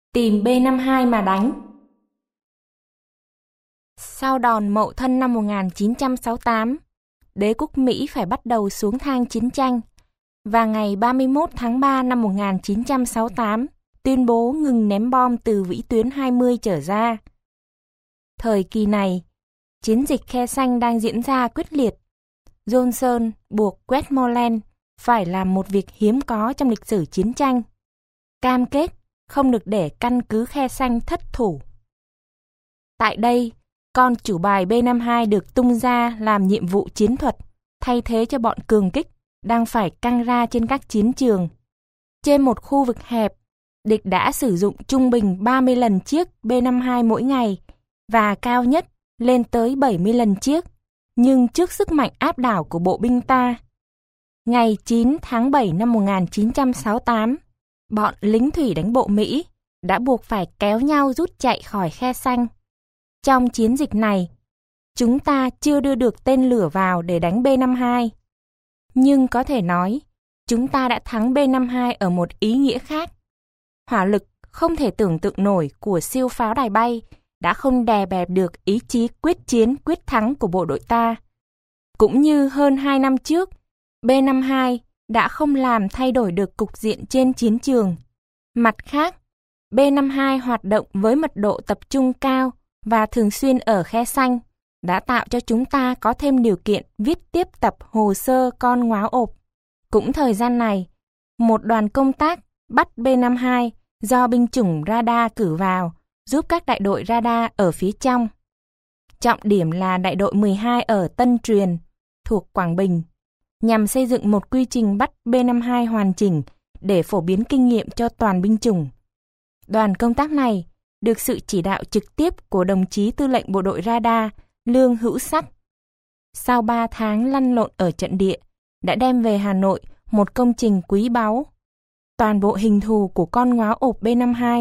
Tìm B-52 mà đánh. Sau đòn Mậu Thân năm 1968, đế quốc Mỹ phải bắt đầu xuống thang chiến tranh, và ngày 31 tháng 3 năm 1968 tuyên bố ngừng ném bom từ vĩ tuyến 20 trở ra. Thời kỳ này, chiến dịch Khe Xanh đang diễn ra quyết liệt. Johnson buộc Westmoreland phải làm một việc hiếm có trong lịch sử chiến tranh. Cam kết không được để căn cứ Khe Xanh thất thủ. Tại đây, con chủ bài B-52 được tung ra làm nhiệm vụ chiến thuật, thay thế cho bọn cường kích đang phải căng ra trên các chiến trường. Trên một khu vực hẹp, địch đã sử dụng trung bình 30 lần chiếc B-52 mỗi ngày và cao nhất lên tới 70 lần chiếc, nhưng trước sức mạnh áp đảo của bộ binh ta. Ngày 9 tháng 7 năm 1968, bọn lính thủy đánh bộ Mỹ đã buộc phải kéo nhau rút chạy khỏi Khe Xanh. Trong chiến dịch này, chúng ta chưa đưa được tên lửa vào để đánh B-52. Nhưng có thể nói, chúng ta đã thắng B-52 ở một ý nghĩa khác. Hỏa lực không thể tưởng tượng nổi của siêu pháo đài bay đã không đè bẹp được ý chí quyết chiến quyết thắng của bộ đội ta. Cũng như hơn 2 năm trước, B-52 đã không làm thay đổi được cục diện trên chiến trường. Mặt khác, B-52 hoạt động với mật độ tập trung cao và thường xuyên ở Khe Xanh đã tạo cho chúng ta có thêm điều kiện viết tiếp tập hồ sơ con ngóa ộp. Cũng thời gian này, một đoàn công tác bắt B-52 do binh chủng radar cử vào giúp các đại đội radar ở phía trong. Trọng điểm là đại đội 12 ở Tân Truyền, thuộc Quảng Bình, nhằm xây dựng một quy trình bắt B-52 hoàn chỉnh để phổ biến kinh nghiệm cho toàn binh chủng. Đoàn công tác này được sự chỉ đạo trực tiếp của đồng chí tư lệnh bộ đội radar Lương Hữu Sắt. Sau 3 tháng lăn lộn ở trận địa, đã đem về Hà Nội một công trình quý báu. Toàn bộ hình thù của con ngóa ộp B-52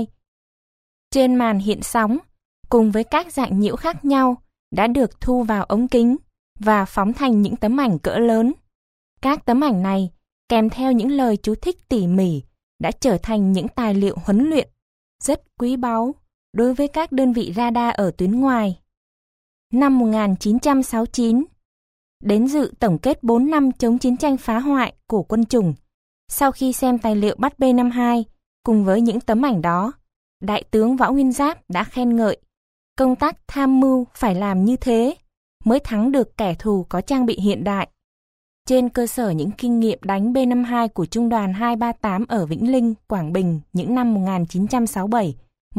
trên màn hiện sóng cùng với các dạng nhiễu khác nhau đã được thu vào ống kính và phóng thành những tấm ảnh cỡ lớn. Các tấm ảnh này kèm theo những lời chú thích tỉ mỉ đã trở thành những tài liệu huấn luyện rất quý báu đối với các đơn vị radar ở tuyến ngoài. Năm 1969, đến dự tổng kết 4 năm chống chiến tranh phá hoại của quân chủng. Sau khi xem tài liệu bắt B-52 cùng với những tấm ảnh đó, Đại tướng Võ Nguyên Giáp đã khen ngợi công tác tham mưu phải làm như thế mới thắng được kẻ thù có trang bị hiện đại. Trên cơ sở những kinh nghiệm đánh B-52 của Trung đoàn 238 ở Vĩnh Linh, Quảng Bình những năm 1967,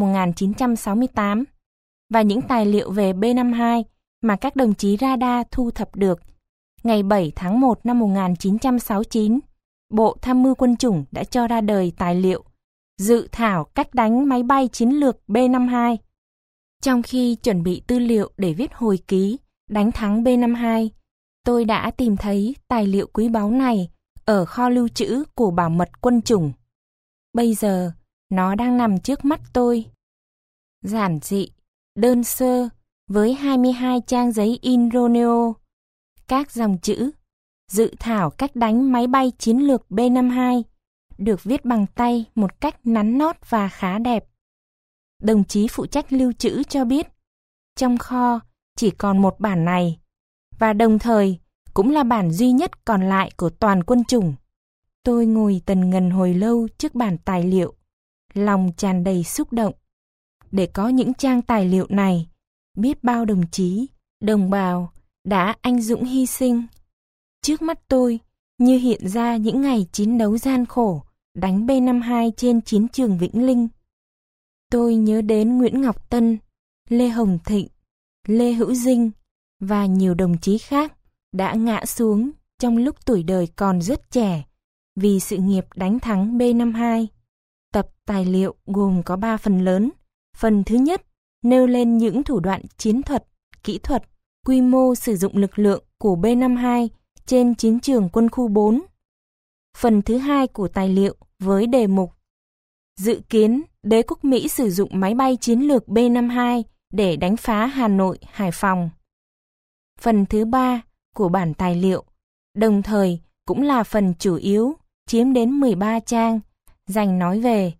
1968 và những tài liệu về B-52 mà các đồng chí radar thu thập được, ngày 7 tháng 1 năm 1969, Bộ Tham mưu Quân chủng đã cho ra đời tài liệu Dự thảo cách đánh máy bay chiến lược B-52. Trong khi chuẩn bị tư liệu để viết hồi ký đánh thắng B-52, tôi đã tìm thấy tài liệu quý báu này ở kho lưu trữ của bảo mật quân chủng. Bây giờ, nó đang nằm trước mắt tôi. Giản dị, đơn sơ, với 22 trang giấy in Roneo. Các dòng chữ Dự thảo cách đánh máy bay chiến lược B-52 được viết bằng tay một cách nắn nót và khá đẹp. Đồng chí phụ trách lưu trữ cho biết, trong kho chỉ còn một bản này, và đồng thời cũng là bản duy nhất còn lại của toàn quân chủng. Tôi ngồi tần ngần hồi lâu trước bản tài liệu, lòng tràn đầy xúc động. Để có những trang tài liệu này, biết bao đồng chí, đồng bào đã anh dũng hy sinh. Trước mắt tôi như hiện ra những ngày chiến đấu gian khổ đánh B-52 trên chiến trường Vĩnh Linh. Tôi nhớ đến Nguyễn Ngọc Tân, Lê Hồng Thịnh, Lê Hữu Dinh và nhiều đồng chí khác đã ngã xuống trong lúc tuổi đời còn rất trẻ vì sự nghiệp đánh thắng B-52. Tập tài liệu gồm có 3 phần lớn. Phần thứ nhất nêu lên những thủ đoạn chiến thuật, kỹ thuật, quy mô sử dụng lực lượng của B-52 trên chiến trường quân khu 4. Phần thứ hai của tài liệu với đề mục Dự kiến đế quốc Mỹ sử dụng máy bay chiến lược B-52 để đánh phá Hà Nội, Hải Phòng. Phần thứ ba của bản tài liệu, đồng thời cũng là phần chủ yếu, chiếm đến 13 trang, dành nói về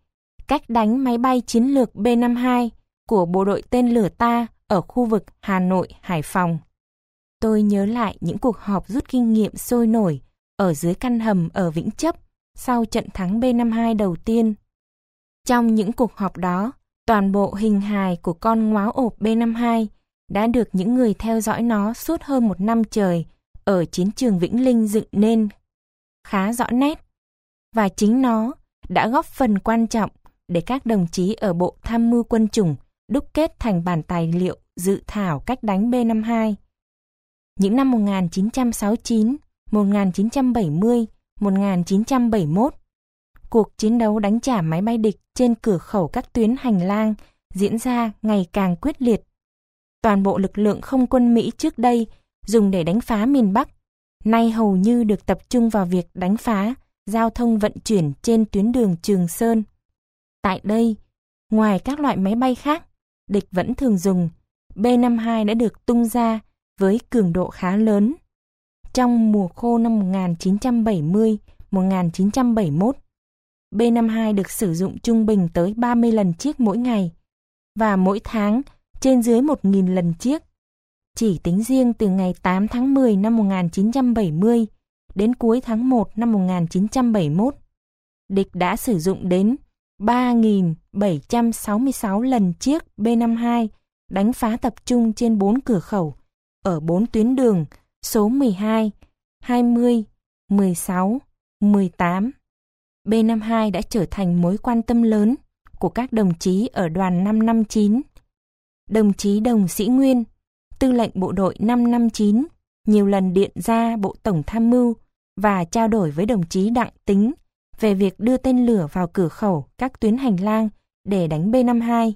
cách đánh máy bay chiến lược B-52 của bộ đội tên lửa ta ở khu vực Hà Nội, Hải Phòng. Tôi nhớ lại những cuộc họp rút kinh nghiệm sôi nổi ở dưới căn hầm ở Vĩnh Chấp sau trận thắng B-52 đầu tiên. Trong những cuộc họp đó, toàn bộ hình hài của con ngóa ộp B-52 đã được những người theo dõi nó suốt hơn 1 năm trời ở chiến trường Vĩnh Linh dựng nên khá rõ nét. Và chính nó đã góp phần quan trọng để các đồng chí ở Bộ Tham mưu Quân chủng đúc kết thành bản tài liệu dự thảo cách đánh B-52. Những năm 1969, 1970, 1971, cuộc chiến đấu đánh trả máy bay địch trên cửa khẩu các tuyến hành lang diễn ra ngày càng quyết liệt. Toàn bộ lực lượng không quân Mỹ trước đây dùng để đánh phá miền Bắc, nay hầu như được tập trung vào việc đánh phá giao thông vận chuyển trên tuyến đường Trường Sơn. Tại đây, ngoài các loại máy bay khác, địch vẫn thường dùng, B-52 đã được tung ra với cường độ khá lớn. Trong mùa khô năm 1970-1971, B-52 được sử dụng trung bình tới 30 lần chiếc mỗi ngày, và mỗi tháng trên dưới 1.000 lần chiếc. Chỉ tính riêng từ ngày 8 tháng 10 năm 1970 đến cuối tháng 1 năm 1971, địch đã sử dụng đến 3.766 lần chiếc B-52 đánh phá tập trung trên 4 cửa khẩu ở 4 tuyến đường số 12, 20, 16, 18. B-52 đã trở thành mối quan tâm lớn của các đồng chí ở đoàn 559. Đồng chí Đồng Sĩ Nguyên, tư lệnh bộ đội 559, nhiều lần điện ra Bộ Tổng Tham mưu và trao đổi với đồng chí Đặng Tính về việc đưa tên lửa vào cửa khẩu các tuyến hành lang để đánh B-52.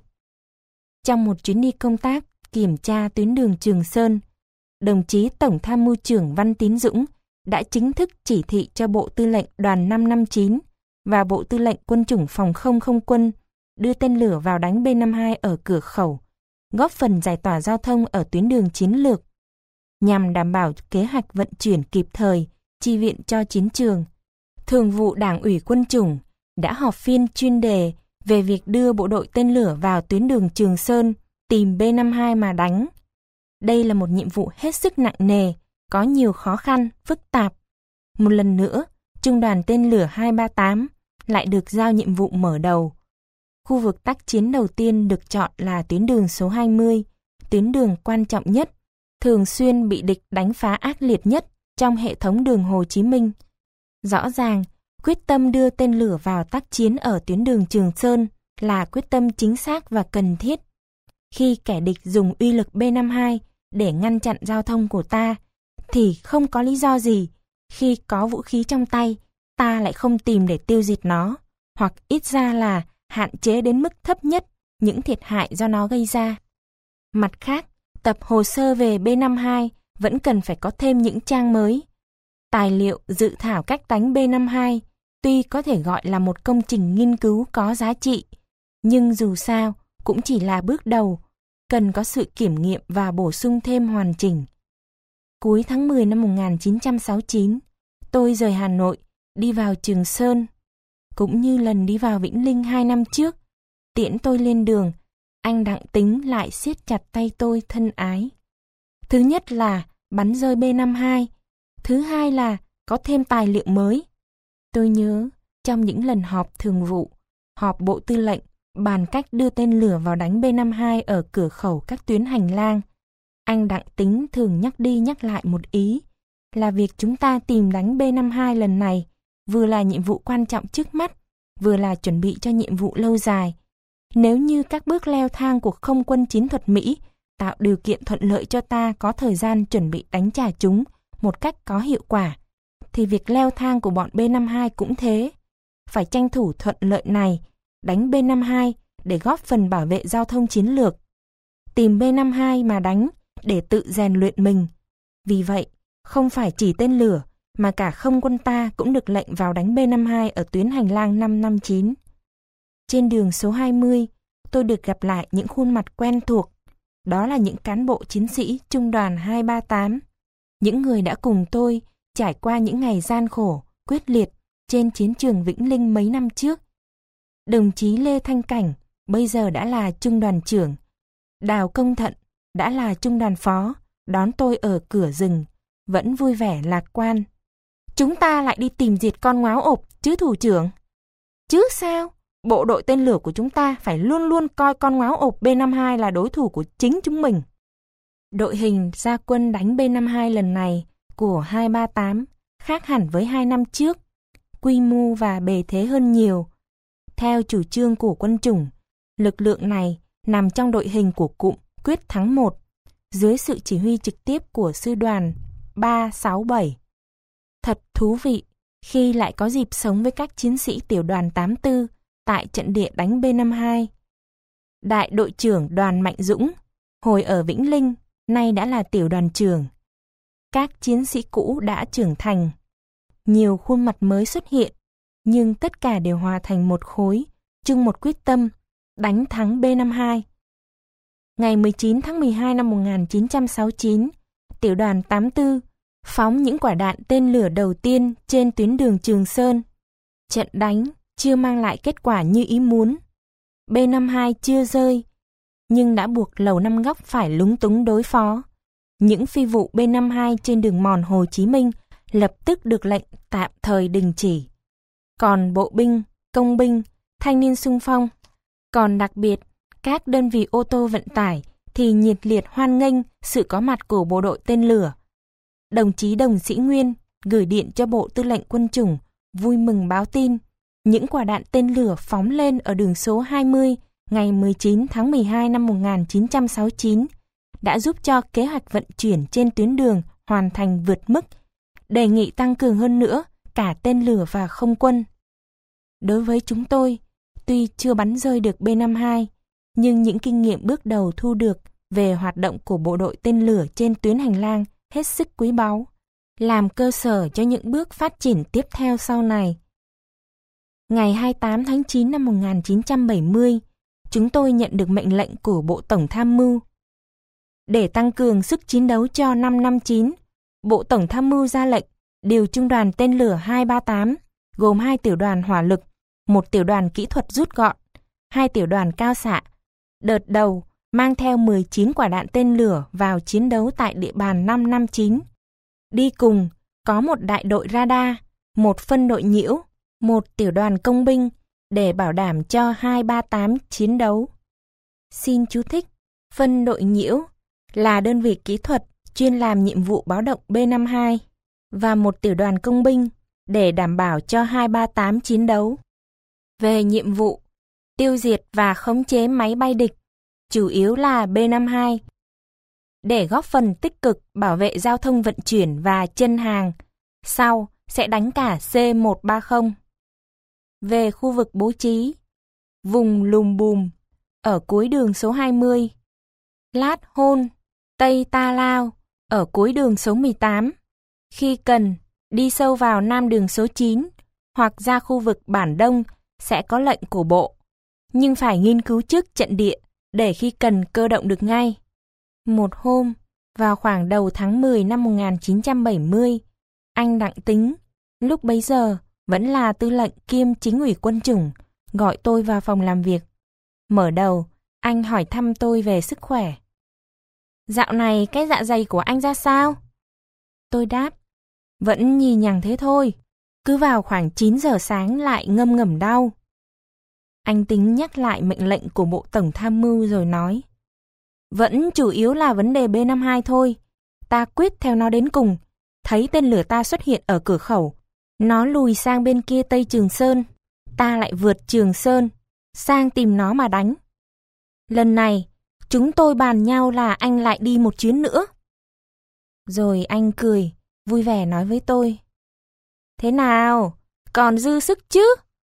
Trong một chuyến đi công tác kiểm tra tuyến đường Trường Sơn, đồng chí Tổng Tham mưu trưởng Văn Tín Dũng đã chính thức chỉ thị cho Bộ Tư lệnh Đoàn 559 và Bộ Tư lệnh Quân chủng Phòng không Không quân đưa tên lửa vào đánh B-52 ở cửa khẩu, góp phần giải tỏa giao thông ở tuyến đường chiến lược, nhằm đảm bảo kế hoạch vận chuyển kịp thời, chi viện cho chiến trường. Thường vụ Đảng ủy Quân chủng đã họp phiên chuyên đề về việc đưa bộ đội tên lửa vào tuyến đường Trường Sơn tìm B-52 mà đánh. Đây là một nhiệm vụ hết sức nặng nề, có nhiều khó khăn, phức tạp. Một lần nữa, Trung đoàn tên lửa 238 lại được giao nhiệm vụ mở đầu. Khu vực tác chiến đầu tiên được chọn là tuyến đường số 20, tuyến đường quan trọng nhất, thường xuyên bị địch đánh phá ác liệt nhất trong hệ thống đường Hồ Chí Minh. Rõ ràng, quyết tâm đưa tên lửa vào tác chiến ở tuyến đường Trường Sơn là quyết tâm chính xác và cần thiết. Khi kẻ địch dùng uy lực B-52 để ngăn chặn giao thông của ta, thì không có lý do gì khi có vũ khí trong tay, ta lại không tìm để tiêu diệt nó, hoặc ít ra là hạn chế đến mức thấp nhất những thiệt hại do nó gây ra. Mặt khác, tập hồ sơ về B-52 vẫn cần phải có thêm những trang mới. Tài liệu dự thảo cách đánh B-52 tuy có thể gọi là một công trình nghiên cứu có giá trị, nhưng dù sao cũng chỉ là bước đầu, cần có sự kiểm nghiệm và bổ sung thêm hoàn chỉnh. Cuối tháng 10 năm 1969, tôi rời Hà Nội, đi vào Trường Sơn. Cũng như lần đi vào Vĩnh Linh 2 năm trước, tiễn tôi lên đường, anh Đặng Tính lại siết chặt tay tôi thân ái. Thứ nhất là bắn rơi B-52, thứ hai là có thêm tài liệu mới. Tôi nhớ trong những lần họp thường vụ, họp Bộ Tư lệnh, bàn cách đưa tên lửa vào đánh B-52 ở cửa khẩu các tuyến hành lang, anh Đặng Tính thường nhắc đi nhắc lại một ý là việc chúng ta tìm đánh B-52 lần này vừa là nhiệm vụ quan trọng trước mắt, vừa là chuẩn bị cho nhiệm vụ lâu dài. Nếu như các bước leo thang của không quân chiến thuật Mỹ tạo điều kiện thuận lợi cho ta có thời gian chuẩn bị đánh trả chúng một cách có hiệu quả, thì việc leo thang của bọn B-52 cũng thế. Phải tranh thủ thuận lợi này, đánh B-52 để góp phần bảo vệ giao thông chiến lược. Tìm B-52 mà đánh để tự rèn luyện mình. Vì vậy, không phải chỉ tên lửa, mà cả không quân ta cũng được lệnh vào đánh B-52 ở tuyến hành lang 559. Trên đường số 20, tôi được gặp lại những khuôn mặt quen thuộc. Đó là những cán bộ chiến sĩ Trung đoàn 238, những người đã cùng tôi trải qua những ngày gian khổ, quyết liệt trên chiến trường Vĩnh Linh mấy năm trước. Đồng chí Lê Thanh Cảnh bây giờ đã là trung đoàn trưởng. Đào Công Thận đã là trung đoàn phó, đón tôi ở cửa rừng, vẫn vui vẻ lạc quan. Chúng ta lại đi tìm diệt con ngáo ộp chứ thủ trưởng? Chứ sao? Bộ đội tên lửa của chúng ta phải luôn luôn coi con ngáo ộp B-52 là đối thủ của chính chúng mình. Đội hình ra quân đánh B-52 lần này của 238 khác hẳn với 2 năm trước, quy mô và bề thế hơn nhiều. Theo chủ trương của quân chủng, lực lượng này nằm trong đội hình của cụm Quyết Thắng 1, dưới sự chỉ huy trực tiếp của sư đoàn 367. Thật thú vị khi lại có dịp sống với các chiến sĩ tiểu đoàn 84 tại trận địa đánh B-52. Đại đội trưởng Đoàn Mạnh Dũng, hồi ở Vĩnh Linh, nay đã là tiểu đoàn trưởng. Các chiến sĩ cũ đã trưởng thành. Nhiều khuôn mặt mới xuất hiện, nhưng tất cả đều hòa thành một khối, chung một quyết tâm, đánh thắng B-52. Ngày 19 tháng 12 năm 1969, tiểu đoàn 84 phóng những quả đạn tên lửa đầu tiên trên tuyến đường Trường Sơn. Trận đánh chưa mang lại kết quả như ý muốn. B-52 chưa rơi, nhưng đã buộc Lầu Năm Góc phải lúng túng đối phó. Những phi vụ B-52 trên đường mòn Hồ Chí Minh lập tức được lệnh tạm thời đình chỉ. Còn bộ binh, công binh, thanh niên xung phong, còn đặc biệt các đơn vị ô tô vận tải thì nhiệt liệt hoan nghênh sự có mặt của bộ đội tên lửa. Đồng chí Đồng Sĩ Nguyên gửi điện cho Bộ Tư lệnh Quân chủng vui mừng báo tin những quả đạn tên lửa phóng lên ở đường số 20 ngày 19 tháng 12 năm 1969 đã giúp cho kế hoạch vận chuyển trên tuyến đường hoàn thành vượt mức, đề nghị tăng cường hơn nữa cả tên lửa và không quân. Đối với chúng tôi, tuy chưa bắn rơi được B-52, nhưng những kinh nghiệm bước đầu thu được về hoạt động của bộ đội tên lửa trên tuyến hành lang hết sức quý báu, làm cơ sở cho những bước phát triển tiếp theo sau này. Ngày 28 tháng 9 năm 1970, chúng tôi nhận được mệnh lệnh của Bộ Tổng Tham mưu. Để tăng cường sức chiến đấu cho 559, Bộ Tổng Tham mưu ra lệnh điều trung đoàn tên lửa 238, gồm 2 tiểu đoàn hỏa lực, 1 tiểu đoàn kỹ thuật rút gọn, 2 tiểu đoàn cao xạ. Đợt đầu mang theo 19 quả đạn tên lửa vào chiến đấu tại địa bàn 559. Đi cùng có một đại đội radar, 1 phân đội nhiễu, 1 tiểu đoàn công binh để bảo đảm cho 238 chiến đấu. Xin chú thích, phân đội nhiễu là đơn vị kỹ thuật chuyên làm nhiệm vụ báo động B-52 và 1 tiểu đoàn công binh để đảm bảo cho 238 chiến đấu. Về nhiệm vụ, tiêu diệt và khống chế máy bay địch, chủ yếu là B-52, để góp phần tích cực bảo vệ giao thông vận chuyển và chân hàng, sau sẽ đánh cả C-130. Về khu vực bố trí, vùng Lùm Bùm, ở cuối đường số 20, Lát Hôn, Tây Ta Lao, ở cuối đường số 18. Khi cần, đi sâu vào nam đường số 9, hoặc ra khu vực Bản Đông sẽ có lệnh của bộ, nhưng phải nghiên cứu trước trận địa để khi cần cơ động được ngay. Một hôm, vào khoảng đầu tháng 10 năm 1970, anh Đặng Tính, lúc bấy giờ vẫn là tư lệnh kiêm chính ủy quân chủng, gọi tôi vào phòng làm việc. Mở đầu, anh hỏi thăm tôi về sức khỏe. Dạo này cái dạ dày của anh ra sao? Tôi đáp, vẫn nhì nhằng thế thôi, cứ vào khoảng 9 giờ sáng lại ngâm ngầm đau. Anh Tính nhắc lại mệnh lệnh của Bộ Tổng Tham mưu rồi nói, vẫn chủ yếu là vấn đề B-52 thôi, ta quyết theo nó đến cùng. Thấy tên lửa ta xuất hiện ở cửa khẩu, nó lùi sang bên kia Tây Trường Sơn, ta lại vượt Trường Sơn, sang tìm nó mà đánh. Lần này, chúng tôi bàn nhau là anh lại đi một chuyến nữa. Rồi anh cười, vui vẻ nói với tôi, thế nào, còn dư sức chứ?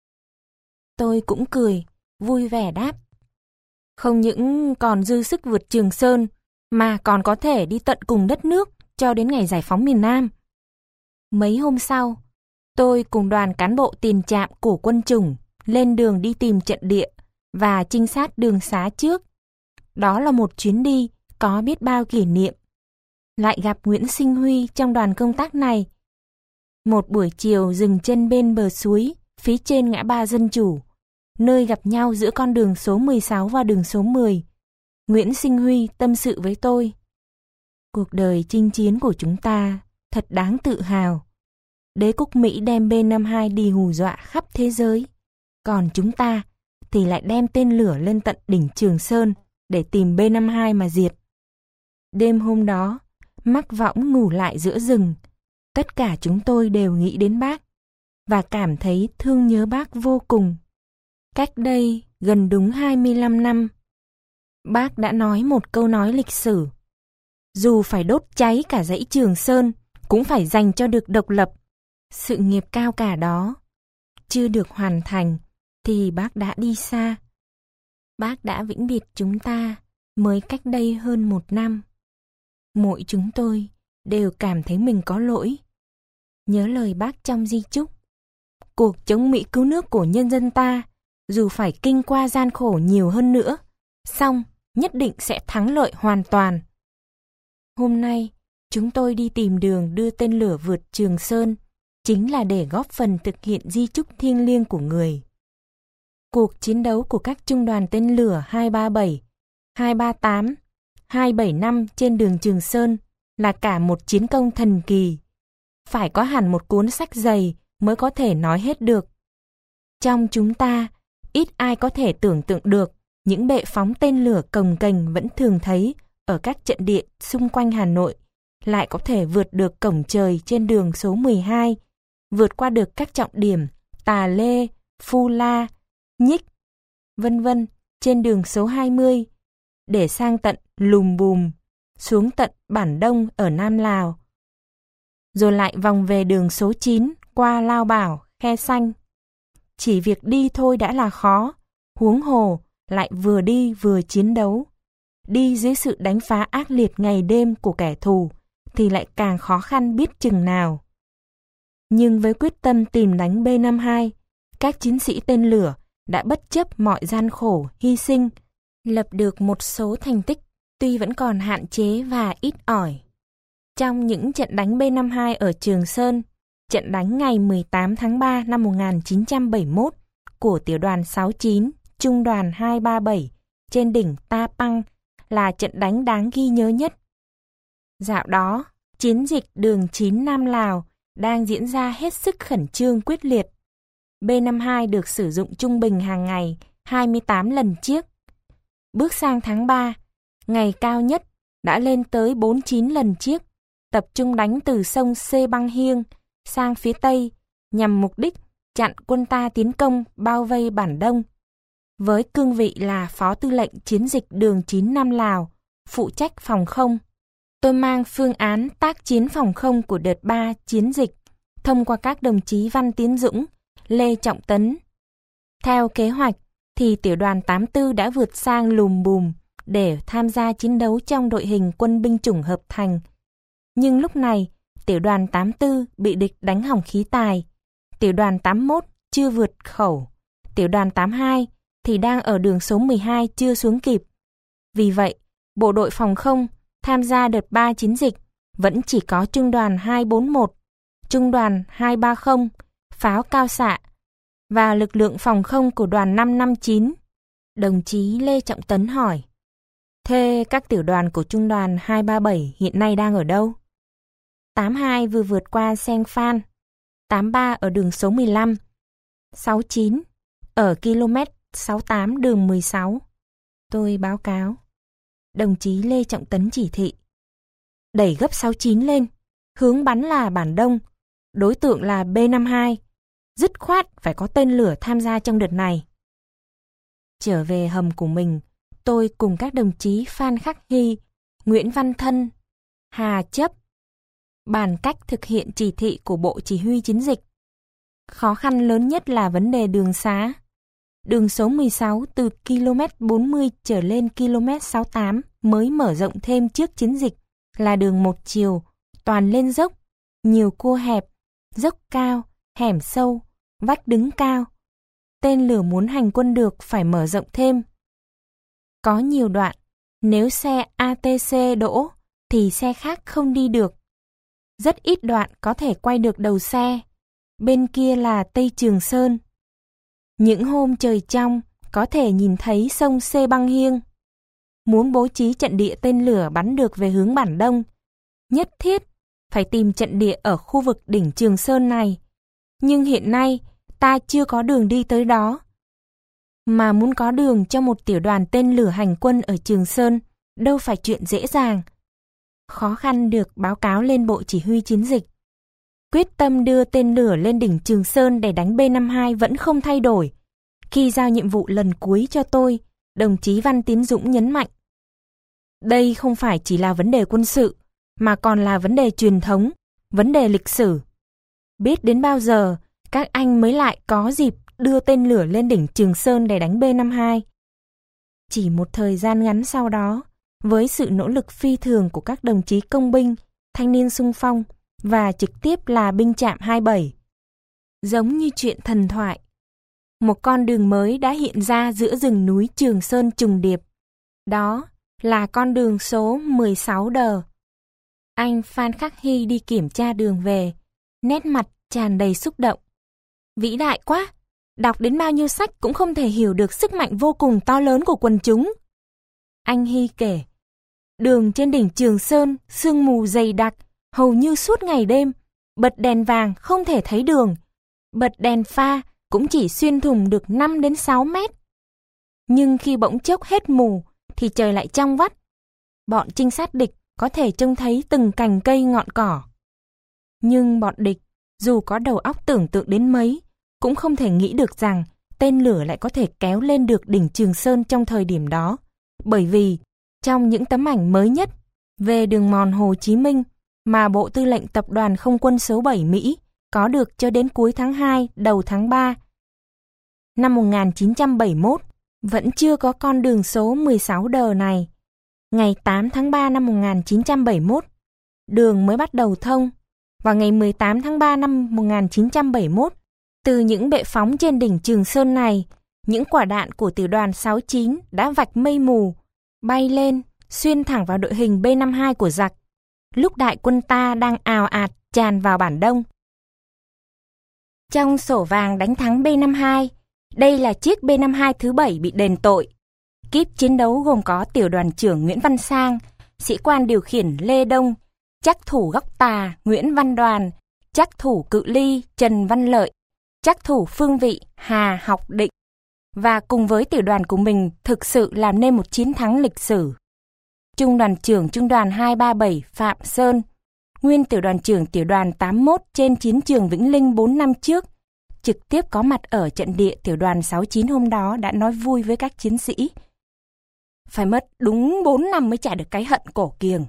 Tôi cũng cười, vui vẻ đáp, không những còn dư sức vượt Trường Sơn, mà còn có thể đi tận cùng đất nước cho đến ngày giải phóng miền Nam. Mấy hôm sau, tôi cùng đoàn cán bộ tiền trạm của quân chủng lên đường đi tìm trận địa và trinh sát đường xá trước. Đó là một chuyến đi có biết bao kỷ niệm. Lại gặp Nguyễn Sinh Huy trong đoàn công tác này. Một buổi chiều dừng chân bên bờ suối, phía trên ngã ba Dân Chủ. nơi gặp nhau giữa con đường số 16 và đường số 10, Nguyễn Sinh Huy tâm sự với tôi. Cuộc đời chinh chiến của chúng ta thật đáng tự hào. Đế quốc Mỹ đem B-52 đi hù dọa khắp thế giới, còn chúng ta thì lại đem tên lửa lên tận đỉnh Trường Sơn để tìm B-52 mà diệt. Đêm hôm đó, mắc võng ngủ lại giữa rừng, tất cả chúng tôi đều nghĩ đến bác và cảm thấy thương nhớ bác vô cùng. Cách đây gần đúng 25 năm, bác đã nói một câu nói lịch sử. Dù phải đốt cháy cả dãy Trường Sơn, cũng phải giành cho được độc lập. Sự nghiệp cao cả đó chưa được hoàn thành thì bác đã đi xa. Bác đã vĩnh biệt chúng ta mới cách đây hơn 1 năm. Mỗi chúng tôi đều cảm thấy mình có lỗi. Nhớ lời bác trong di chúc. Cuộc chống Mỹ cứu nước của nhân dân ta, dù phải kinh qua gian khổ nhiều hơn nữa, song nhất định sẽ thắng lợi hoàn toàn. Hôm nay, chúng tôi đi tìm đường đưa tên lửa vượt Trường Sơn, chính là để góp phần thực hiện di chúc thiêng liêng của người. Cuộc chiến đấu của các trung đoàn tên lửa 237, 238, 275 trên đường Trường Sơn là cả một chiến công thần kỳ. Phải có hẳn một cuốn sách dày mới có thể nói hết được. Trong chúng ta, ít ai có thể tưởng tượng được những bệ phóng tên lửa cồng kềnh vẫn thường thấy ở các trận địa xung quanh Hà Nội lại có thể vượt được cổng trời trên đường số 12, vượt qua được các trọng điểm Tà Lê, Phu La, Nhích, vân vân trên đường số 20, để sang tận Lùm Bùm, xuống tận Bản Đông ở Nam Lào, rồi lại vòng về đường số 9 qua Lao Bảo, Khe Xanh. Chỉ việc đi thôi đã là khó, huống hồ lại vừa đi vừa chiến đấu. Đi dưới sự đánh phá ác liệt ngày đêm của kẻ thù thì lại càng khó khăn biết chừng nào. Nhưng với quyết tâm tìm đánh B-52, các chiến sĩ tên lửa đã bất chấp mọi gian khổ, hy sinh, lập được một số thành tích tuy vẫn còn hạn chế và ít ỏi. Trong những trận đánh B-52 ở Trường Sơn, trận đánh ngày 18 tháng 3 năm 1971 của tiểu đoàn 69, trung đoàn 237 trên đỉnh Ta Păng là trận đánh đáng ghi nhớ nhất. Dạo đó, chiến dịch đường 9 Nam Lào đang diễn ra hết sức khẩn trương quyết liệt. B-52 được sử dụng trung bình hàng ngày 28 lần chiếc. Bước sang tháng 3, ngày cao nhất đã lên tới 49 lần chiếc, tập trung đánh từ sông Xê Băng Hiêng sang phía Tây nhằm mục đích chặn quân ta tiến công bao vây Bản Đông. Với cương vị là Phó Tư lệnh Chiến dịch đường 9 Nam Lào, phụ trách phòng không, tôi mang phương án tác chiến phòng không của đợt 3 chiến dịch thông qua các đồng chí Văn Tiến Dũng, Lê Trọng Tấn. Theo kế hoạch thì tiểu đoàn 84 đã vượt sang Lùm Bùm để tham gia chiến đấu trong đội hình quân binh chủng hợp thành. Nhưng lúc này, tiểu đoàn 84 bị địch đánh hỏng khí tài, tiểu đoàn 81 chưa vượt khẩu, tiểu đoàn 82 thì đang ở đường số 12 chưa xuống kịp. Vì vậy, bộ đội phòng không tham gia đợt 3 chiến dịch vẫn chỉ có trung đoàn 241, trung đoàn 230, pháo cao xạ và lực lượng phòng không của đoàn 559. Đồng chí Lê Trọng Tấn hỏi, thế các tiểu đoàn của trung đoàn 237 hiện nay đang ở đâu? 82 vừa vượt qua Seng Phan, 83 ở đường số 15, 69 ở km 68 đường 16. Tôi báo cáo. Đồng chí Lê Trọng Tấn chỉ thị. Đẩy gấp 69 lên, hướng bắn là Bản Đông, đối tượng là B-52. Dứt khoát phải có tên lửa tham gia trong đợt này. Trở về hầm của mình, tôi cùng các đồng chí Phan Khắc Hy, Nguyễn Văn Thân, Hà Chấp bàn cách thực hiện chỉ thị của Bộ Chỉ huy Chiến dịch. Khó khăn lớn nhất là vấn đề đường xá. Đường số 16 từ km 40 trở lên km 68 mới mở rộng thêm trước chiến dịch là đường một chiều, toàn lên dốc, nhiều cua hẹp, dốc cao, hẻm sâu, vách đứng cao. Tên lửa muốn hành quân được phải mở rộng thêm. Có nhiều đoạn, nếu xe ATC đỗ thì xe khác không đi được. Rất ít đoạn có thể quay được đầu xe. Bên kia là Tây Trường Sơn. Những hôm trời trong, có thể nhìn thấy sông Xê Băng Hiêng. Muốn bố trí trận địa tên lửa bắn được về hướng Bản Đông, nhất thiết phải tìm trận địa ở khu vực đỉnh Trường Sơn này. Nhưng hiện nay, ta chưa có đường đi tới đó. Mà muốn có đường cho một tiểu đoàn tên lửa hành quân ở Trường Sơn, đâu phải chuyện dễ dàng. Khó khăn được báo cáo lên Bộ Chỉ huy Chiến dịch. Quyết tâm đưa tên lửa lên đỉnh Trường Sơn để đánh B-52 vẫn không thay đổi. Khi giao nhiệm vụ lần cuối cho tôi, đồng chí Văn Tiến Dũng nhấn mạnh. Đây không phải chỉ là vấn đề quân sự, mà còn là vấn đề truyền thống, vấn đề lịch sử. Biết đến bao giờ, các anh mới lại có dịp đưa tên lửa lên đỉnh Trường Sơn để đánh B-52. Chỉ một thời gian ngắn sau đó, với sự nỗ lực phi thường của các đồng chí công binh, thanh niên xung phong và trực tiếp là binh trạm 27. Giống như chuyện thần thoại, một con đường mới đã hiện ra giữa rừng núi Trường Sơn trùng điệp. Đó là con đường số 16 đờ. Anh Phan Khắc Hy đi kiểm tra đường về, nét mặt tràn đầy xúc động. Vĩ đại quá! Đọc đến bao nhiêu sách cũng không thể hiểu được sức mạnh vô cùng to lớn của quần chúng. Anh Hy kể, đường trên đỉnh Trường Sơn, sương mù dày đặc, hầu như suốt ngày đêm, bật đèn vàng không thể thấy đường, bật đèn pha cũng chỉ xuyên thủng được 5 đến 6 mét. Nhưng khi bỗng chốc hết mù, thì trời lại trong vắt. Bọn trinh sát địch có thể trông thấy từng cành cây ngọn cỏ. Nhưng bọn địch, dù có đầu óc tưởng tượng đến mấy, cũng không thể nghĩ được rằng tên lửa lại có thể kéo lên được đỉnh Trường Sơn trong thời điểm đó. Bởi vì, trong những tấm ảnh mới nhất về đường mòn Hồ Chí Minh mà Bộ Tư lệnh Tập đoàn Không quân số 7 Mỹ có được cho đến cuối tháng 2, đầu tháng 3 năm 1971, vẫn chưa có con đường số 16 đờ này. Ngày 8 tháng 3 năm 1971, đường mới bắt đầu thông. Vào ngày 18 tháng 3 năm 1971, từ những bệ phóng trên đỉnh Trường Sơn này, những quả đạn của tiểu đoàn 69 đã vạch mây mù, bay lên, xuyên thẳng vào đội hình B-52 của giặc, lúc đại quân ta đang ào ạt tràn vào Bản Đông. Trong sổ vàng đánh thắng B-52, đây là chiếc B-52 thứ 7 bị đền tội. Kíp chiến đấu gồm có tiểu đoàn trưởng Nguyễn Văn Sang, sĩ quan điều khiển Lê Đông, trắc thủ góc tà Nguyễn Văn Đoàn, trắc thủ cự ly Trần Văn Lợi, trắc thủ phương vị Hà Học Định, và cùng với tiểu đoàn của mình thực sự làm nên một chiến thắng lịch sử. Trung đoàn trưởng Trung đoàn 237 Phạm Sơn, nguyên tiểu đoàn trưởng tiểu đoàn 81 trên chiến trường Vĩnh Linh 4 năm trước, trực tiếp có mặt ở trận địa tiểu đoàn 69 hôm đó đã nói vui với các chiến sĩ. Phải mất đúng 4 năm mới trả được cái hận cổ kiềng.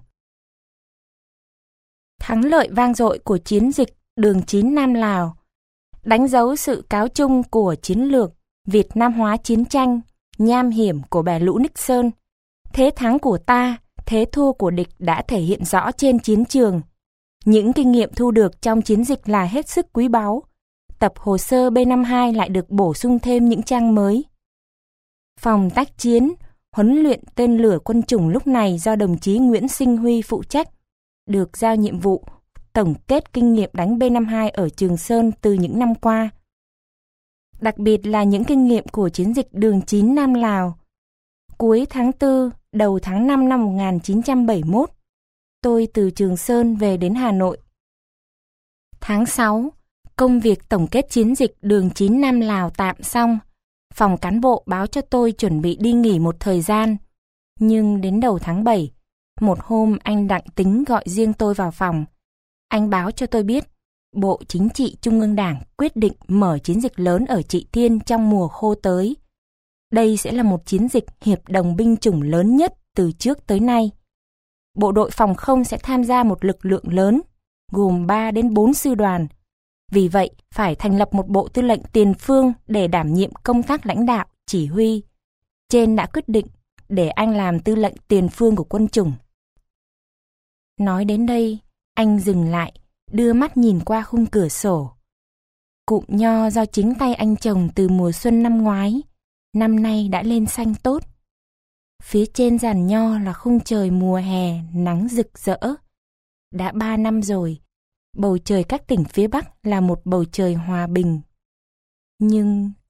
Thắng lợi vang dội của chiến dịch đường 9 Nam Lào đánh dấu sự cáo chung của chiến lược Việt Nam hóa chiến tranh, nham hiểm của bè lũ Nixon. Thế thắng của ta, thế thua của địch đã thể hiện rõ trên chiến trường. Những kinh nghiệm thu được trong chiến dịch là hết sức quý báu. Tập hồ sơ B-52 lại được bổ sung thêm những trang mới. Phòng tác chiến, huấn luyện tên lửa quân chủng lúc này do đồng chí Nguyễn Sinh Huy phụ trách, được giao nhiệm vụ tổng kết kinh nghiệm đánh B-52 ở Trường Sơn từ những năm qua. Đặc biệt là những kinh nghiệm của chiến dịch đường 9 Nam Lào. Cuối tháng 4, đầu tháng 5 năm 1971, tôi từ Trường Sơn về đến Hà Nội. Tháng 6, công việc tổng kết chiến dịch đường 9 Nam Lào tạm xong. Phòng cán bộ báo cho tôi chuẩn bị đi nghỉ một thời gian. Nhưng đến đầu tháng 7, một hôm anh Đặng Tính gọi riêng tôi vào phòng. Anh báo cho tôi biết, Bộ Chính trị Trung ương Đảng quyết định mở chiến dịch lớn ở Trị Thiên trong mùa khô tới. Đây sẽ là một chiến dịch hiệp đồng binh chủng lớn nhất từ trước tới nay. Bộ đội phòng không sẽ tham gia một lực lượng lớn, gồm 3 đến 4 sư đoàn. Vì vậy, phải thành lập một bộ tư lệnh tiền phương để đảm nhiệm công tác lãnh đạo, chỉ huy. Trên đã quyết định để anh làm tư lệnh tiền phương của quân chủng. Nói đến đây, anh dừng lại, đưa mắt nhìn qua khung cửa sổ. Cụm nho do chính tay anh trồng từ mùa xuân năm ngoái, năm nay đã lên xanh tốt. Phía trên giàn nho là khung trời mùa hè nắng rực rỡ. Đã 3 năm rồi, bầu trời các tỉnh phía Bắc là một bầu trời hòa bình. Nhưng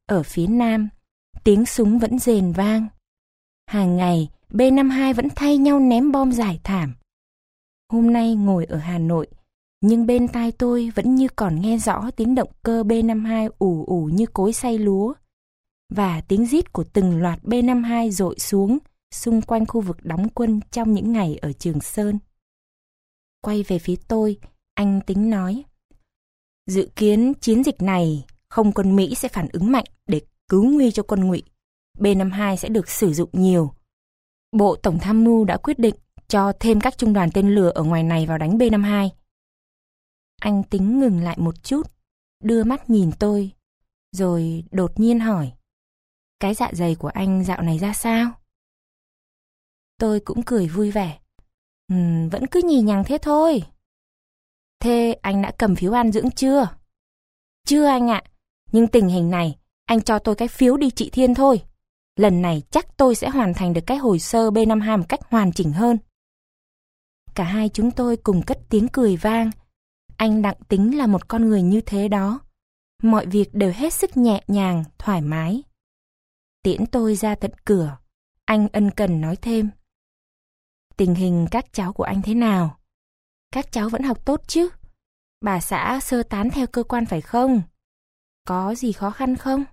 ở phía nam, tiếng súng vẫn rền vang. Hàng ngày, B-52 vẫn thay nhau ném bom rải thảm. Hôm nay ngồi ở Hà Nội, nhưng bên tai tôi vẫn như còn nghe rõ tiếng động cơ B-52 ù ù như cối xay lúa, và tiếng rít của từng loạt B-52 dội xuống xung quanh khu vực đóng quân trong những ngày ở Trường Sơn. Quay về phía tôi, anh Tính nói: dự kiến chiến dịch này, không quân Mỹ sẽ phản ứng mạnh để cứu nguy cho quân Ngụy. B-52 sẽ được sử dụng nhiều. Bộ Tổng tham mưu đã quyết định cho thêm các trung đoàn tên lửa ở ngoài này vào đánh B-52. Anh Tính ngừng lại một chút, đưa mắt nhìn tôi, rồi đột nhiên hỏi: cái dạ dày của anh dạo này ra sao? Tôi cũng cười vui vẻ. Vẫn cứ nhì nhằng thế thôi. Thế anh đã cầm phiếu an dưỡng chưa? Chưa anh ạ, nhưng tình hình này, anh cho tôi cái phiếu đi Trị Thiên thôi. Lần này chắc tôi sẽ hoàn thành được cái hồ sơ B-52 một cách hoàn chỉnh hơn. Cả hai chúng tôi cùng cất tiếng cười vang. Anh Đặng Tính là một con người như thế đó. Mọi việc đều hết sức nhẹ nhàng, thoải mái. Tiễn tôi ra tận cửa, anh ân cần nói thêm: tình hình các cháu của anh thế nào? Các cháu vẫn học tốt chứ? Bà xã sơ tán theo cơ quan phải không? Có gì khó khăn không?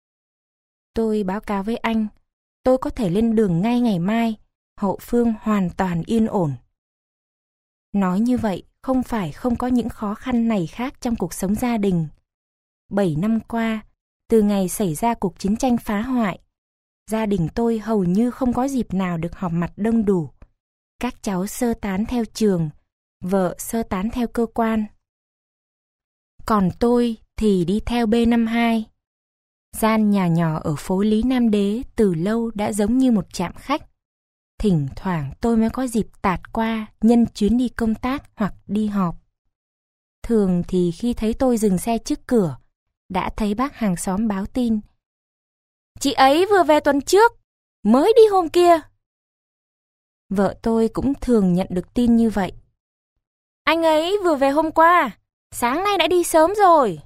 Tôi báo cáo với anh, tôi có thể lên đường ngay ngày mai, hậu phương hoàn toàn yên ổn. Nói như vậy, không phải không có những khó khăn này khác trong cuộc sống gia đình. 7 năm qua, từ ngày xảy ra cuộc chiến tranh phá hoại, gia đình tôi hầu như không có dịp nào được họp mặt đông đủ. Các cháu sơ tán theo trường, vợ sơ tán theo cơ quan. Còn tôi thì đi theo B-52. Gian nhà nhỏ ở phố Lý Nam Đế từ lâu đã giống như một trạm khách. Thỉnh thoảng tôi mới có dịp tạt qua nhân chuyến đi công tác hoặc đi họp. Thường thì khi thấy tôi dừng xe trước cửa, đã thấy bác hàng xóm báo tin: chị ấy vừa về tuần trước, mới đi hôm kia. Vợ tôi cũng thường nhận được tin như vậy: anh ấy vừa về hôm qua, sáng nay đã đi sớm rồi.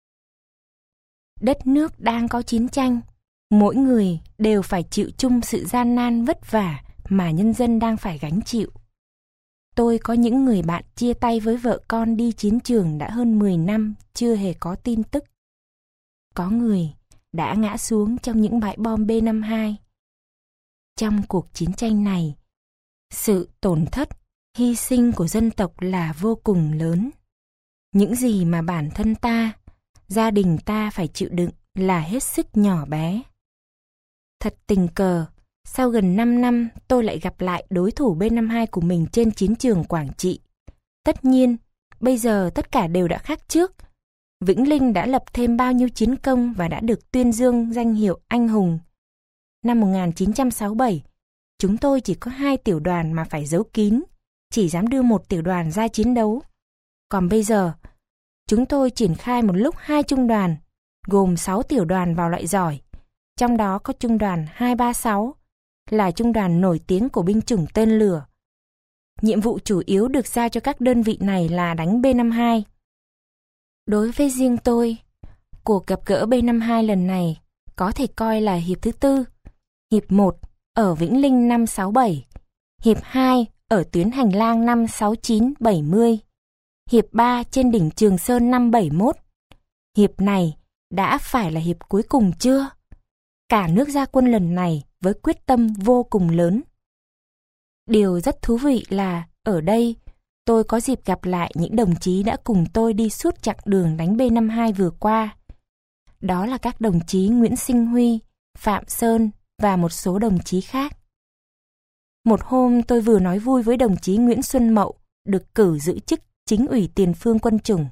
Đất nước đang có chiến tranh, mỗi người đều phải chịu chung sự gian nan vất vả mà nhân dân đang phải gánh chịu. Tôi có những người bạn chia tay với vợ con đi chiến trường đã hơn 10 năm chưa hề có tin tức. Có người đã ngã xuống trong những bãi bom B-52. Trong cuộc chiến tranh này, sự tổn thất, hy sinh của dân tộc là vô cùng lớn. Những gì mà bản thân ta, gia đình ta phải chịu đựng là hết sức nhỏ bé. Thật tình cờ, sau gần 5 năm tôi lại gặp lại đối thủ B-52 của mình trên chiến trường Quảng Trị. Tất nhiên, bây giờ tất cả đều đã khác trước. Vĩnh Linh đã lập thêm bao nhiêu chiến công và đã được tuyên dương danh hiệu anh hùng. Năm 1967, chúng tôi chỉ có 2 tiểu đoàn mà phải giấu kín, chỉ dám đưa 1 tiểu đoàn ra chiến đấu. Còn bây giờ, chúng tôi triển khai một lúc 2 trung đoàn, gồm 6 tiểu đoàn vào loại giỏi, trong đó có trung đoàn 236, là trung đoàn nổi tiếng của binh chủng tên lửa. Nhiệm vụ chủ yếu được giao cho các đơn vị này là đánh B-52. Đối với riêng tôi, cuộc gặp gỡ B-52 lần này có thể coi là hiệp thứ 4. Hiệp 1 ở Vĩnh Linh năm 67, hiệp 2 ở tuyến hành lang năm 69-70, hiệp 3 trên đỉnh Trường Sơn năm 71. Hiệp này đã phải là hiệp cuối cùng chưa? Cả nước ra quân lần này với quyết tâm vô cùng lớn. Điều rất thú vị là ở đây tôi có dịp gặp lại những đồng chí đã cùng tôi đi suốt chặng đường đánh B-52 vừa qua. Đó là các đồng chí Nguyễn Sinh Huy, Phạm Sơn và một số đồng chí khác. Một hôm tôi vừa nói vui với đồng chí Nguyễn Xuân Mậu được cử giữ chức Chính ủy Tiền phương Quân chủng.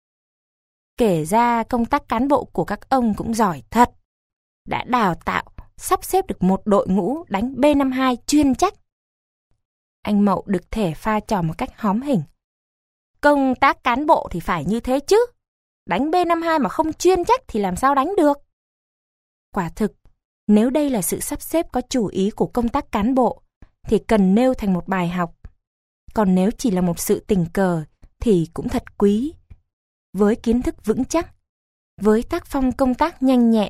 Kể ra công tác cán bộ của các ông cũng giỏi thật. Đã đào tạo, sắp xếp được một đội ngũ đánh B-52 chuyên trách. Anh Mậu được thể pha trò một cách hóm hỉnh. Công tác cán bộ thì phải như thế chứ. Đánh B-52 mà không chuyên trách thì làm sao đánh được? Quả thực, nếu đây là sự sắp xếp có chủ ý của công tác cán bộ, thì cần nêu thành một bài học. Còn nếu chỉ là một sự tình cờ, thì cũng thật quý. Với kiến thức vững chắc, với tác phong công tác nhanh nhẹn,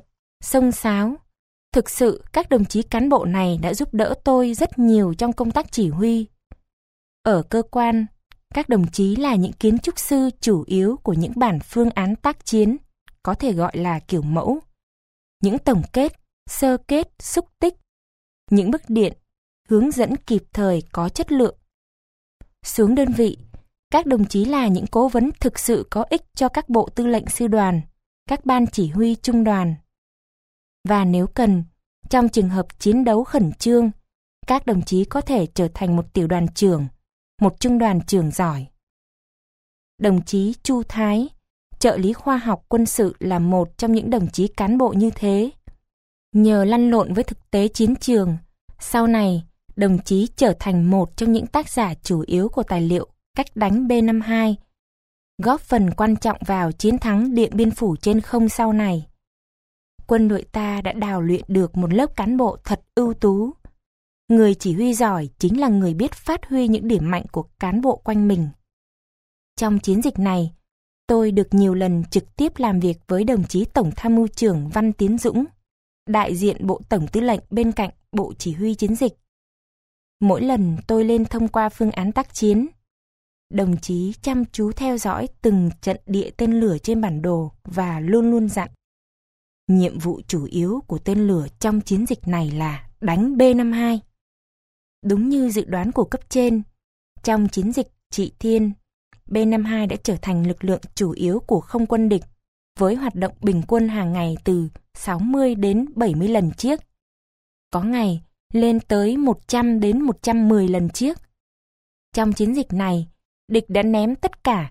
xông xáo. Thực sự, các đồng chí cán bộ này đã giúp đỡ tôi rất nhiều trong công tác chỉ huy. Ở cơ quan, các đồng chí là những kiến trúc sư chủ yếu của những bản phương án tác chiến, có thể gọi là kiểu mẫu. Những tổng kết, sơ kết, xúc tích, những bức điện, hướng dẫn kịp thời có chất lượng. Xuống đơn vị, các đồng chí là những cố vấn thực sự có ích cho các bộ tư lệnh sư đoàn, các ban chỉ huy trung đoàn. Và nếu cần, trong trường hợp chiến đấu khẩn trương, các đồng chí có thể trở thành một tiểu đoàn trưởng, một trung đoàn trưởng giỏi. Đồng chí Chu Thái, trợ lý khoa học quân sự là một trong những đồng chí cán bộ như thế. Nhờ lăn lộn với thực tế chiến trường, sau này, đồng chí trở thành một trong những tác giả chủ yếu của tài liệu Cách đánh B-52, góp phần quan trọng vào chiến thắng Điện Biên Phủ trên không sau này. Quân đội ta đã đào luyện được một lớp cán bộ thật ưu tú. Người chỉ huy giỏi chính là người biết phát huy những điểm mạnh của cán bộ quanh mình. Trong chiến dịch này, tôi được nhiều lần trực tiếp làm việc với đồng chí Tổng tham mưu trưởng Văn Tiến Dũng, đại diện Bộ Tổng Tư lệnh bên cạnh Bộ Chỉ huy chiến dịch. Mỗi lần tôi lên thông qua phương án tác chiến, đồng chí chăm chú theo dõi từng trận địa tên lửa trên bản đồ và luôn luôn dặn. Nhiệm vụ chủ yếu của tên lửa trong chiến dịch này là đánh B-52. Đúng như dự đoán của cấp trên, trong chiến dịch Trị Thiên, B-52 đã trở thành lực lượng chủ yếu của không quân địch, với hoạt động bình quân hàng ngày từ 60 đến 70 lần chiếc. Có ngày lên tới 100 đến 110 lần chiếc. Trong chiến dịch này, địch đã ném tất cả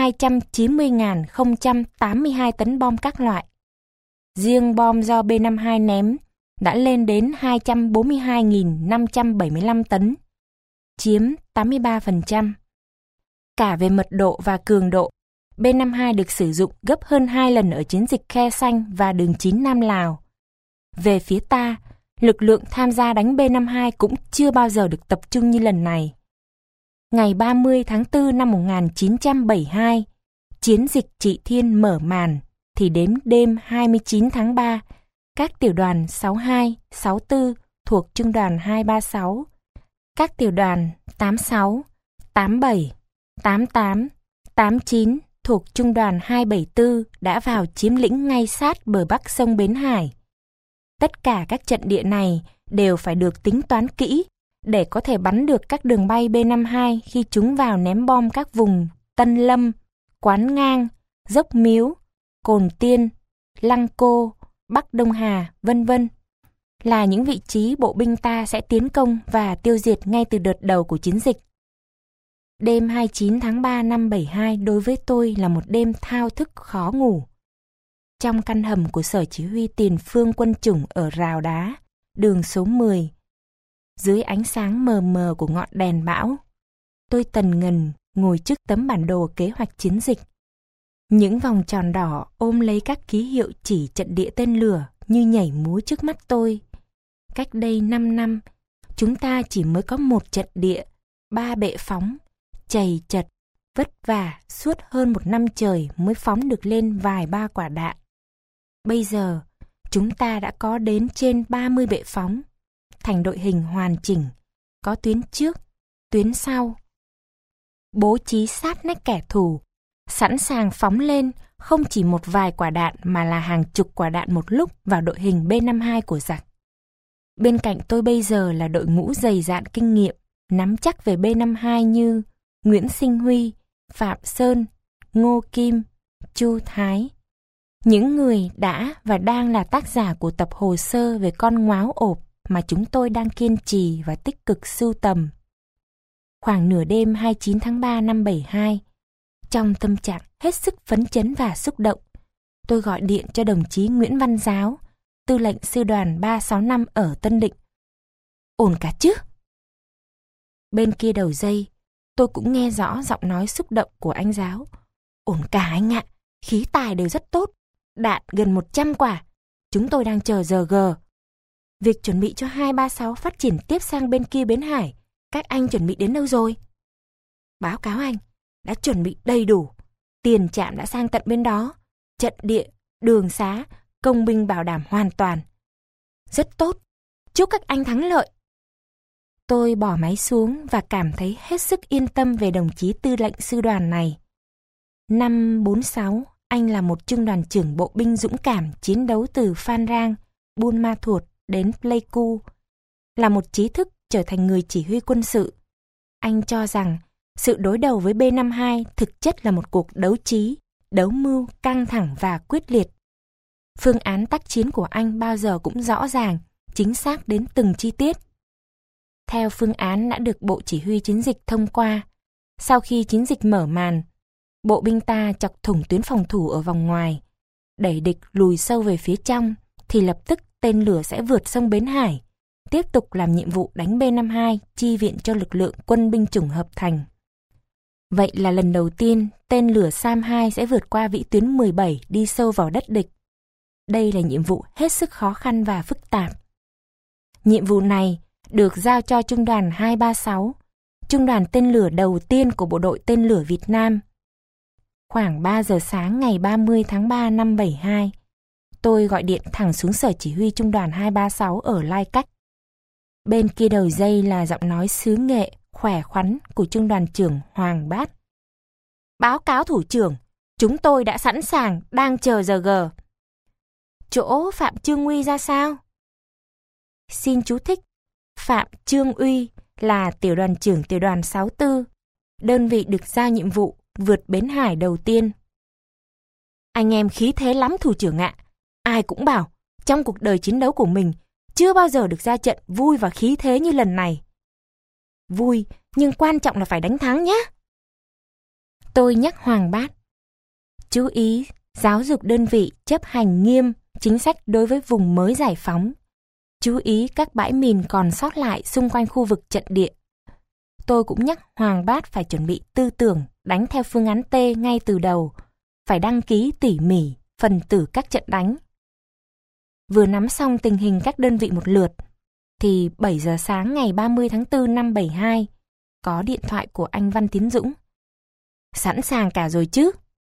290.082 tấn bom các loại. Riêng bom do B-52 ném đã lên đến 242.575 tấn, chiếm 83%. Cả về mật độ và cường độ, B-52 được sử dụng gấp hơn 2 lần ở chiến dịch Khe Xanh và đường 9 Nam Lào. Về phía ta, lực lượng tham gia đánh B-52 cũng chưa bao giờ được tập trung như lần này. Ngày 30 tháng 4 năm 1972, chiến dịch Trị Thiên mở màn, thì đến đêm 29 tháng 3, các tiểu đoàn 62, 64 thuộc trung đoàn 236, các tiểu đoàn 86, 87, 88, 89 thuộc trung đoàn 274 đã vào chiếm lĩnh ngay sát bờ bắc sông Bến Hải. Tất cả các trận địa này đều phải được tính toán kỹ để có thể bắn được các đường bay B-52 khi chúng vào ném bom các vùng Tân Lâm, Quán Ngang, Dốc Miếu, Cồn Tiên, Lăng Cô, Bắc Đông Hà, vân vân, là những vị trí bộ binh ta sẽ tiến công và tiêu diệt ngay từ đợt đầu của chiến dịch. Đêm 29 tháng 3 năm 72 đối với tôi là một đêm thao thức khó ngủ. Trong căn hầm của Sở Chỉ huy Tiền phương quân chủng ở Rào Đá, đường số 10, dưới ánh sáng mờ mờ của ngọn đèn bão, tôi tần ngần ngồi trước tấm bản đồ kế hoạch chiến dịch. Những vòng tròn đỏ ôm lấy các ký hiệu chỉ trận địa tên lửa như nhảy múa trước mắt tôi. Cách đây 5 năm, chúng ta chỉ mới có một trận địa, 3 bệ phóng, chầy chật, vất vả suốt hơn 1 năm trời mới phóng được lên vài ba quả đạn. Bây giờ, chúng ta đã có đến trên 30 bệ phóng, thành đội hình hoàn chỉnh, có tuyến trước, tuyến sau. Bố trí sát nách kẻ thù, sẵn sàng phóng lên không chỉ một vài quả đạn mà là hàng chục quả đạn một lúc vào đội hình B-52 của giặc. Bên cạnh tôi bây giờ là đội ngũ dày dạn kinh nghiệm, nắm chắc về B-52 như Nguyễn Sinh Huy, Phạm Sơn, Ngô Kim, Chu Thái. Những người đã và đang là tác giả của tập hồ sơ về con ngáo ộp mà chúng tôi đang kiên trì và tích cực sưu tầm. Khoảng nửa đêm 29 tháng 3 năm 72, trong tâm trạng hết sức phấn chấn và xúc động, tôi gọi điện cho đồng chí Nguyễn Văn Giáo, tư lệnh sư đoàn 365 ở Tân Định. Ổn cả chứ? Bên kia đầu dây, tôi cũng nghe rõ giọng nói xúc động của anh Giáo. Ổn cả anh ạ, khí tài đều rất tốt, đạn gần 100 quả, chúng tôi đang chờ giờ G. Việc chuẩn bị cho 236 phát triển tiếp sang bên kia Bến Hải, các anh chuẩn bị đến đâu rồi? Báo cáo anh, đã chuẩn bị đầy đủ, tiền trạm đã sang tận bên đó, trận địa, đường xá, công binh bảo đảm hoàn toàn. Rất tốt, chúc các anh thắng lợi. Tôi bỏ máy xuống và cảm thấy hết sức yên tâm về đồng chí tư lệnh sư đoàn này. Năm 46, anh là một trung đoàn trưởng bộ binh dũng cảm chiến đấu từ Phan Rang, Buôn Ma Thuột đến Pleiku. Là một trí thức trở thành người chỉ huy quân sự. Anh cho rằng sự đối đầu với B-52 thực chất là một cuộc đấu trí, đấu mưu căng thẳng và quyết liệt. Phương án tác chiến của anh bao giờ cũng rõ ràng, chính xác đến từng chi tiết. Theo phương án đã được Bộ Chỉ huy Chiến dịch thông qua, sau khi chiến dịch mở màn, bộ binh ta chọc thủng tuyến phòng thủ ở vòng ngoài, đẩy địch lùi sâu về phía trong, thì lập tức tên lửa sẽ vượt sông Bến Hải, tiếp tục làm nhiệm vụ đánh B-52 chi viện cho lực lượng quân binh chủng hợp thành. Vậy là lần đầu tiên tên lửa SAM-2 sẽ vượt qua vĩ tuyến 17 đi sâu vào đất địch. Đây là nhiệm vụ hết sức khó khăn và phức tạp. Nhiệm vụ này được giao cho Trung đoàn 236, trung đoàn tên lửa đầu tiên của Bộ đội Tên lửa Việt Nam. Khoảng 3 giờ sáng ngày 30 tháng 3 năm 72, tôi gọi điện thẳng xuống sở chỉ huy trung đoàn 236 ở Lai Cách. Bên kia đầu dây là giọng nói xứ Nghệ, khỏe khoắn của trung đoàn trưởng Hoàng Bát. Báo cáo thủ trưởng, chúng tôi đã sẵn sàng, đang chờ giờ G. Chỗ Phạm Trương Uy ra sao? Xin chú thích, Phạm Trương Uy là tiểu đoàn trưởng tiểu đoàn 64, đơn vị được giao nhiệm vụ vượt Bến Hải đầu tiên. Anh em khí thế lắm thủ trưởng ạ. Ai cũng bảo, trong cuộc đời chiến đấu của mình, chưa bao giờ được ra trận vui và khí thế như lần này. Vui, nhưng quan trọng là phải đánh thắng nhé. Tôi nhắc Hoàng Bát. Chú ý, giáo dục đơn vị chấp hành nghiêm chính sách đối với vùng mới giải phóng. Chú ý các bãi mìn còn sót lại xung quanh khu vực trận địa. Tôi cũng nhắc Hoàng Bát phải chuẩn bị tư tưởng đánh theo phương án T ngay từ đầu, phải đăng ký tỉ mỉ phần tử các trận đánh. Vừa nắm xong tình hình các đơn vị một lượt, thì 7 giờ sáng ngày 30 tháng 4 năm 72, có điện thoại của anh Văn Tiến Dũng. Sẵn sàng cả rồi chứ?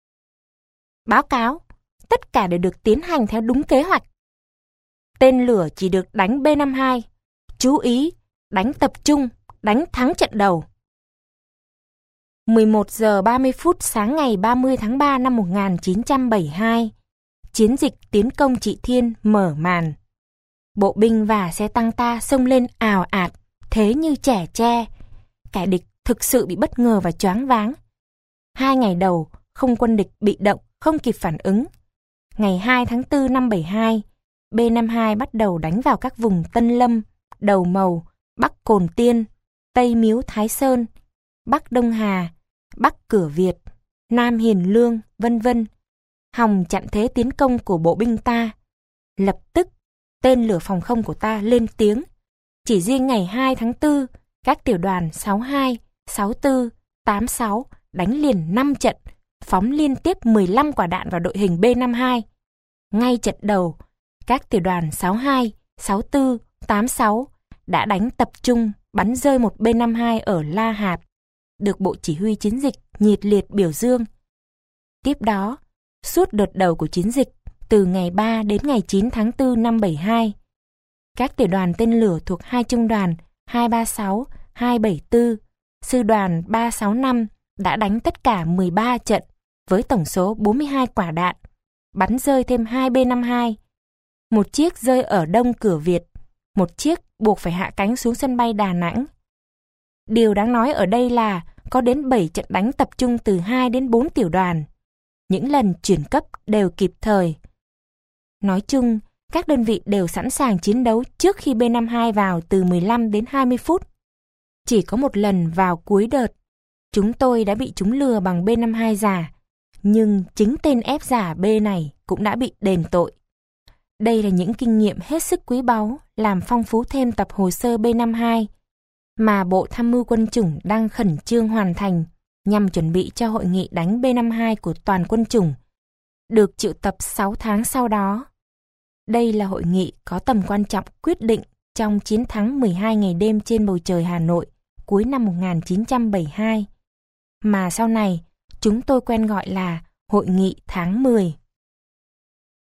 Báo cáo, tất cả đều được tiến hành theo đúng kế hoạch. Tên lửa chỉ được đánh B-52. Chú ý, đánh tập trung, đánh thắng trận đầu. 11 giờ 30 phút sáng ngày 30 tháng 3 năm 1972, chiến dịch tiến công Trị Thiên mở màn. Bộ binh và xe tăng ta xông lên ào ạt, thế như trẻ tre. Kẻ địch thực sự bị bất ngờ và choáng váng. 2 ngày đầu, không quân địch bị động, không kịp phản ứng. Ngày 2 tháng 4 năm 72, B-52 bắt đầu đánh vào các vùng Tân Lâm, Đầu Mầu, Bắc Cồn Tiên, Tây Miếu Thái Sơn, Bắc Đông Hà, Bắc Cửa Việt, Nam Hiền Lương, vân vân, hòng chặn thế tiến công của bộ binh ta. Lập tức, tên lửa phòng không của ta lên tiếng. Chỉ riêng ngày 2 tháng 4, các tiểu đoàn 62, 64, 86 đánh liền 5 trận, phóng liên tiếp 15 quả đạn vào đội hình B-52. Ngay trận đầu, các tiểu đoàn 62, 64, 86 đã đánh tập trung bắn rơi một B-52 ở La Hạt, được Bộ Chỉ huy Chiến dịch nhiệt liệt biểu dương. Tiếp đó, suốt đợt đầu của chiến dịch, từ ngày 3 đến ngày 9 tháng 4 năm 72, các tiểu đoàn tên lửa thuộc hai trung đoàn 236, 274, sư đoàn 365 đã đánh tất cả 13 trận với tổng số 42 quả đạn, bắn rơi thêm 2 B-52. Một chiếc rơi ở Đông Cửa Việt, một chiếc buộc phải hạ cánh xuống sân bay Đà Nẵng. Điều đáng nói ở đây là có đến 7 trận đánh tập trung từ 2 đến 4 tiểu đoàn. Những lần chuyển cấp đều kịp thời. Nói chung, các đơn vị đều sẵn sàng chiến đấu trước khi B-52 vào từ 15 đến 20 phút. Chỉ có một lần vào cuối đợt, chúng tôi đã bị chúng lừa bằng B-52 giả, nhưng chính tên ép giả B này cũng đã bị đền tội. Đây là những kinh nghiệm hết sức quý báu, làm phong phú thêm tập hồ sơ B-52 mà Bộ Tham mưu Quân chủng đang khẩn trương hoàn thành nhằm chuẩn bị cho hội nghị đánh B-52 của toàn quân chủng, được triệu tập 6 tháng sau đó. Đây là hội nghị có tầm quan trọng quyết định trong chiến thắng 12 ngày đêm trên bầu trời Hà Nội cuối năm 1972, mà sau này chúng tôi quen gọi là Hội nghị tháng 10.